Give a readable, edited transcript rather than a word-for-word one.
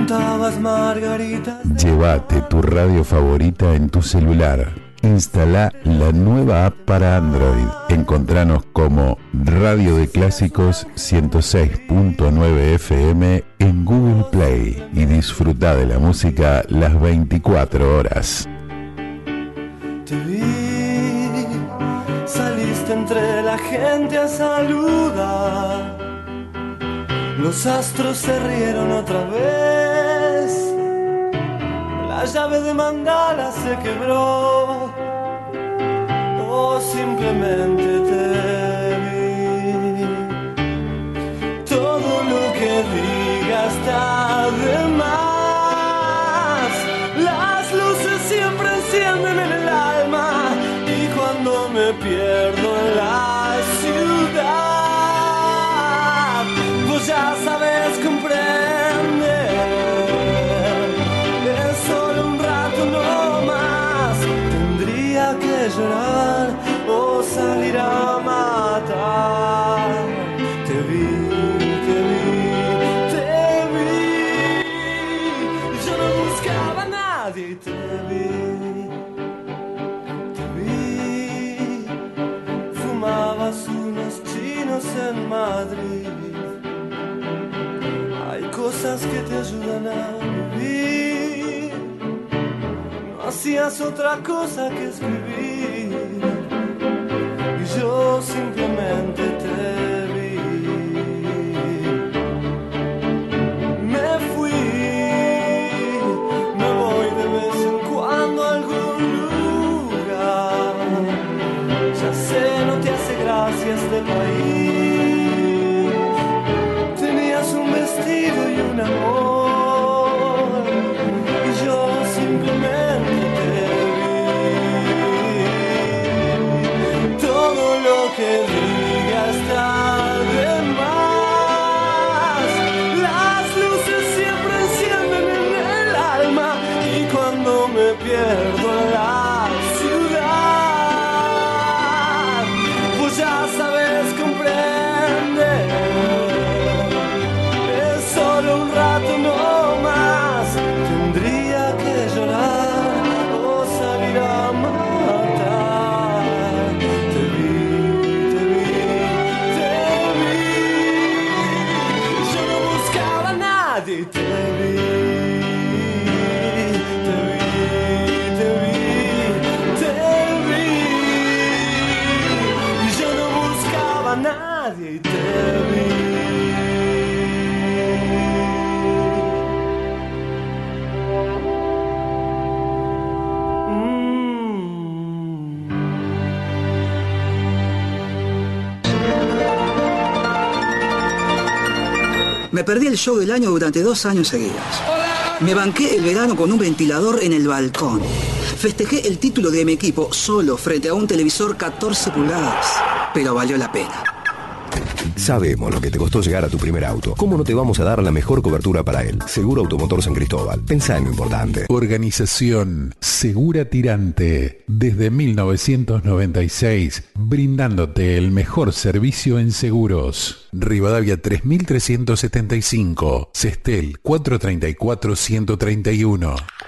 contabas margaritas. Llévate tu radio favorita en tu celular. Instala la nueva app para Android. Encontranos como Radio de Clásicos 106.9 FM en Google Play y disfruta de la música las 24 horas. Te vi, saliste entre la gente a saludar. Los astros se rieron otra vez. La llave de mandala se quebró. O simplemente te vi. Todo lo que diga está de más. Las luces siempre encienden en el alma. Y cuando me pierdo en la ciudad, vos ya sabes comprender. Es solo un rato no más. Tendría que llorar o salir a matar. Te vi, te vi, te vi. Yo no buscaba a nadie y te vi. Te vi. Fumabas unos chinos en Madrid. Hay cosas que te ayudan a vivir. No hacías otra cosa que escribir. Y yo simplemente te vi. Me fui. Me voy de vez en cuando a algún lugar. Ya sé, no te hace gracia este país. Tenías un vestido y un amor. Y yo simplemente te vi. Todo lo que diga está de más. Las luces siempre encienden en el alma. Y cuando me pierdo en la ciudad, vos ya sabes comprender. Es solo un rato no más. Tendría que llorar o salir a matar. Te vi, te vi, te vi. Yo no buscaba a nadie y te vi. Te vi, te vi, te vi. Yo no buscaba a nadie y te vi. Me perdí el show del año durante 2 años seguidos. Me banqué el verano con un ventilador en el balcón. Festejé el título de mi equipo solo frente a un televisor 14 pulgadas. Pero valió la pena. Sabemos lo que te costó llegar a tu primer auto. ¿Cómo no te vamos a dar la mejor cobertura para él? Seguro Automotor San Cristóbal. Pensá en lo importante. Organización Segura Tirante. Desde 1996, brindándote el mejor servicio en seguros. Rivadavia 3375, Sestel 434-131.